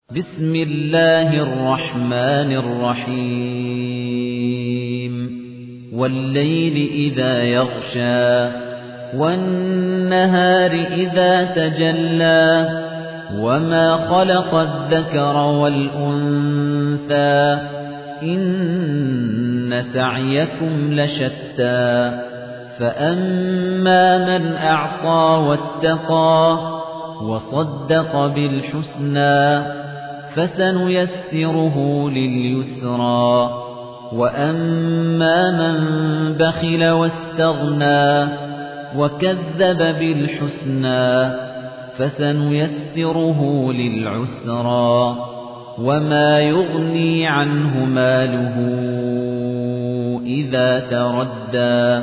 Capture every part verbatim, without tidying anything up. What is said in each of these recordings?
بسم الله الرحمن الرحيم والليل إذا يغشى والنهار إذا تجلى وما خلق الذكر والأنثى إن سعيكم لشتى فأما من أعطى واتقى وصدق بالحسنى فسنيسره لليسرى وأما من بخل واستغنى وكذب بالحسنى فسنيسره للعسرى وما يغني عنه ماله إذا تردى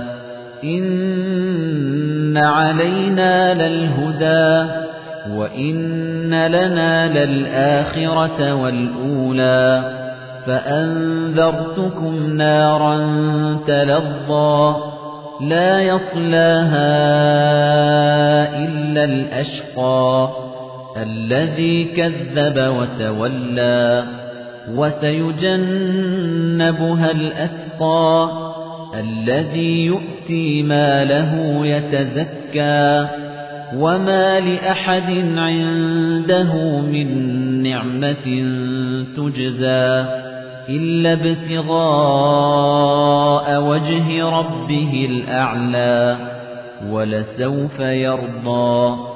إن علينا للهدى وإن لنا للآخرة والأولى فأنذرتكم نارا تلظى لا يصلاها إلا الأشقى الذي كذب وتولى وسيجنبها الأتقى الذي يؤتي ماله يتزكى وما لأحد عنده من نعمة تجزى إلا ابتغاء وجه ربه الأعلى ولسوف يرضى